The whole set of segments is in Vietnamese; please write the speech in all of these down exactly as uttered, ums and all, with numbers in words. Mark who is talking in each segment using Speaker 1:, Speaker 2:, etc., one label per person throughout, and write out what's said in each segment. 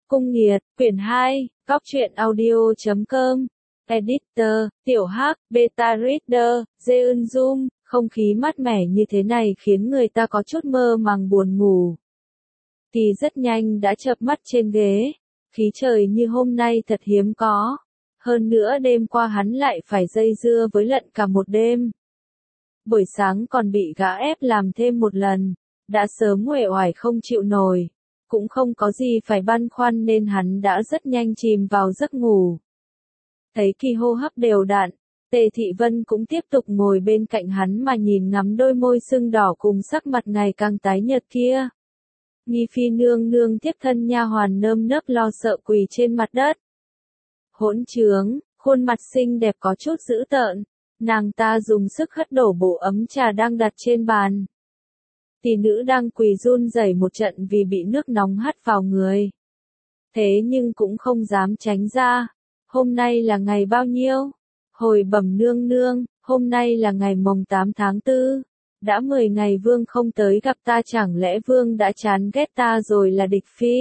Speaker 1: Cung Nghiệt, quyển hai, góc truyện audio chấm com, Editor, Tiểu Hắc, Beta Reader, Jeun Zoom, không khí mát mẻ như thế này khiến người ta có chút mơ màng buồn ngủ. Kỳ rất nhanh đã chợp mắt trên ghế, khí trời như hôm nay thật hiếm có. Hơn nữa đêm qua hắn lại phải dây dưa với lận cả một đêm. Buổi sáng còn bị gã ép làm thêm một lần, đã sớm uể oải không chịu nổi. Cũng không có gì phải băn khoăn nên hắn đã rất nhanh chìm vào giấc ngủ. Thấy Kỳ hô hấp đều đặn, Tề Thị Vân cũng tiếp tục ngồi bên cạnh hắn mà nhìn ngắm đôi môi sưng đỏ cùng sắc mặt ngày càng tái nhợt kia. Nghi Phi nương nương tiếp thân nha hoàn nơm nớp lo sợ quỳ trên mặt đất. Hỗn trướng, khuôn mặt xinh đẹp có chút dữ tợn, nàng ta dùng sức hất đổ bộ ấm trà đang đặt trên bàn. Tỷ nữ đang quỳ run rẩy một trận vì bị nước nóng hắt vào người. Thế nhưng cũng không dám tránh ra. Hôm nay là ngày bao nhiêu? Hồi bẩm nương nương, hôm nay là ngày mồng tám tháng tư. Đã mười ngày vương không tới gặp ta, chẳng lẽ vương đã chán ghét ta rồi là địch phi?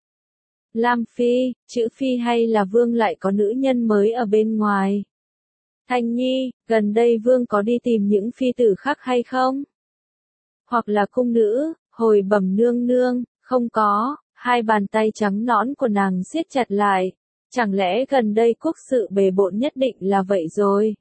Speaker 1: Lam phi, chữ phi hay là vương lại có nữ nhân mới ở bên ngoài? Thanh Nhi, gần đây vương có đi tìm những phi tử khác hay không? Hoặc là cung nữ, hồi bẩm nương nương, không có. Hai bàn tay trắng nõn của nàng siết chặt lại. Chẳng lẽ gần đây quốc sự bề bộn nhất định là vậy rồi?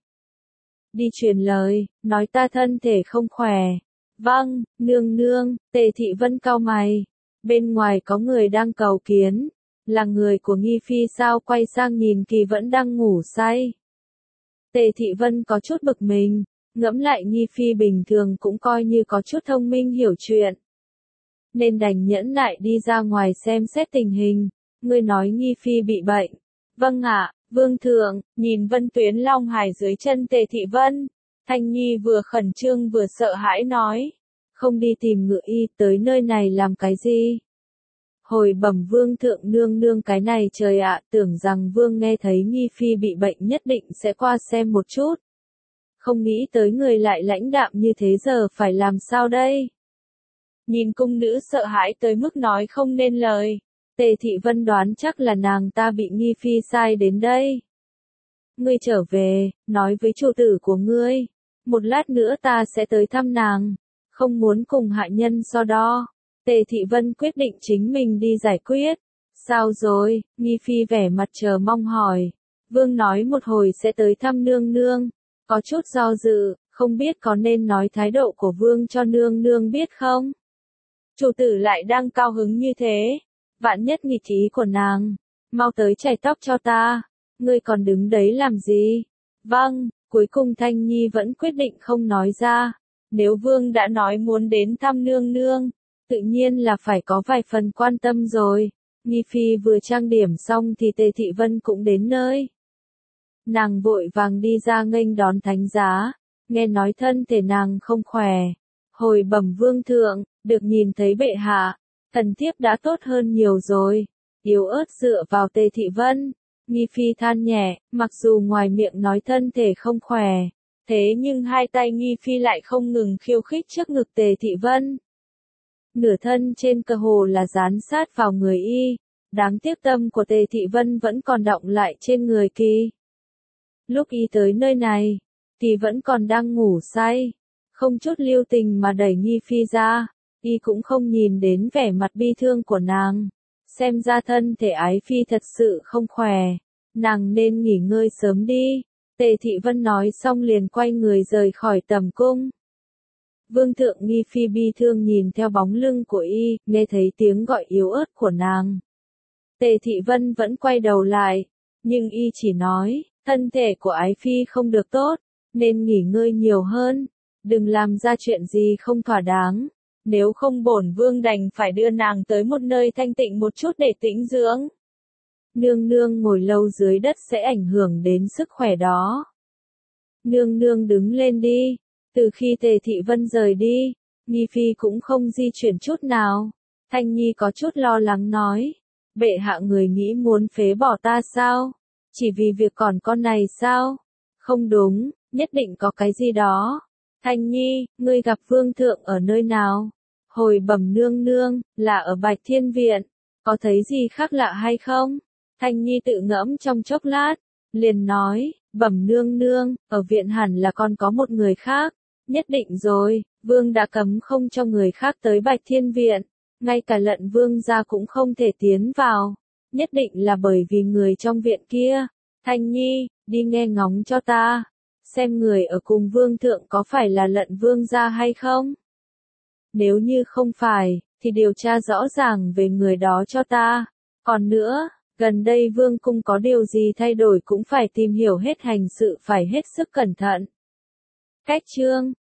Speaker 1: Đi truyền lời, nói ta thân thể không khỏe. Vâng, nương nương. Tề Thị Vân cau mày. Bên ngoài có người đang cầu kiến. Là người của Nghi Phi sao? Quay sang nhìn Kỳ vẫn đang ngủ say. Tề Thị Vân có chút bực mình. Ngẫm lại Nghi Phi bình thường cũng coi như có chút thông minh hiểu chuyện. Nên đành nhẫn nại đi ra ngoài xem xét tình hình. Ngươi nói Nghi Phi bị bệnh. Vâng ạ, vương thượng. Nhìn Vân Tuyến Long Hải dưới chân Tề Thị Vân, Thanh Nhi vừa khẩn trương vừa sợ hãi nói. Không đi tìm ngự y, tới nơi này làm cái gì? Hồi bẩm vương thượng nương nương, cái này trời ạ, tưởng rằng vương nghe thấy Nghi Phi bị bệnh nhất định sẽ qua xem một chút. Không nghĩ tới người lại lãnh đạm như thế, giờ phải làm sao đây? Nhìn cung nữ sợ hãi tới mức nói không nên lời. Tề Thị Vân đoán chắc là nàng ta bị Nghi Phi sai đến đây. Ngươi trở về, nói với chủ tử của ngươi. Một lát nữa ta sẽ tới thăm nàng. Không muốn cùng hạ nhân so đo. Tề Thị Vân quyết định chính mình đi giải quyết. Sao rồi? Nghi Phi vẻ mặt chờ mong hỏi. Vương nói một hồi sẽ tới thăm nương nương. Có chút do dự, không biết có nên nói thái độ của vương cho nương nương biết không? Chủ tử lại đang cao hứng như thế. Vạn nhất nghịch ý của nàng. Mau tới chải tóc cho ta. Ngươi còn đứng đấy làm gì? Vâng, cuối cùng Thanh Nhi vẫn quyết định không nói ra. Nếu vương đã nói muốn đến thăm nương nương, tự nhiên là phải có vài phần quan tâm rồi. Nghi Phi vừa trang điểm xong thì Tề Thị Vân cũng đến nơi. Nàng vội vàng đi ra nghênh đón thánh giá. Nghe nói thân thể nàng không khỏe. Hồi bẩm vương thượng, được nhìn thấy bệ hạ. Thần thiếp đã tốt hơn nhiều rồi. Yếu ớt dựa vào Tề Thị Vân. Nghi Phi than nhẹ, mặc dù ngoài miệng nói thân thể không khỏe. Thế nhưng hai tay Nghi Phi lại không ngừng khiêu khích trước ngực Tề Thị Vân. Nửa thân trên cơ hồ là dán sát vào người y. Đáng tiếc tâm của Tề Thị Vân vẫn còn đọng lại trên người Kỳ. Lúc y tới nơi này, Kỳ vẫn còn đang ngủ say. Không chút lưu tình mà đẩy Nghi Phi ra. Y cũng không nhìn đến vẻ mặt bi thương của nàng. Xem ra thân thể ái phi thật sự không khỏe. Nàng nên nghỉ ngơi sớm đi. Tề Thị Vân nói xong liền quay người rời khỏi tầm cung. Vương thượng Nghi Phi bi thương nhìn theo bóng lưng của y, nghe thấy tiếng gọi yếu ớt của nàng. Tề Thị Vân vẫn quay đầu lại. Nhưng y chỉ nói, thân thể của ái phi không được tốt, nên nghỉ ngơi nhiều hơn. Đừng làm ra chuyện gì không thỏa đáng. Nếu không bổn vương đành phải đưa nàng tới một nơi thanh tịnh một chút để tĩnh dưỡng. Nương nương ngồi lâu dưới đất sẽ ảnh hưởng đến sức khỏe đó. Nương nương đứng lên đi. Từ khi Tề Thị Vân rời đi, Nghi Phi cũng không di chuyển chút nào. Thanh Nhi có chút lo lắng nói. Bệ hạ người nghĩ muốn phế bỏ ta sao? Chỉ vì việc còn con này sao? Không đúng, nhất định có cái gì đó. Thanh Nhi, ngươi gặp vương thượng ở nơi nào? Hồi bẩm nương nương, là ở Bạch Thiên Viện. Có thấy gì khác lạ hay không? Thanh Nhi tự ngẫm trong chốc lát, liền nói, bẩm nương nương, ở viện hẳn là còn có một người khác. Nhất định rồi, vương đã cấm không cho người khác tới Bạch Thiên Viện, ngay cả Lận vương gia cũng không thể tiến vào. Nhất định là bởi vì người trong viện kia. Thanh Nhi, đi nghe ngóng cho ta, xem người ở cùng vương thượng có phải là Lận vương gia hay không? Nếu như không phải, thì điều tra rõ ràng về người đó cho ta. Còn nữa, gần đây vương cung có điều gì thay đổi cũng phải tìm hiểu hết, hành sự phải hết sức cẩn thận. Cách chương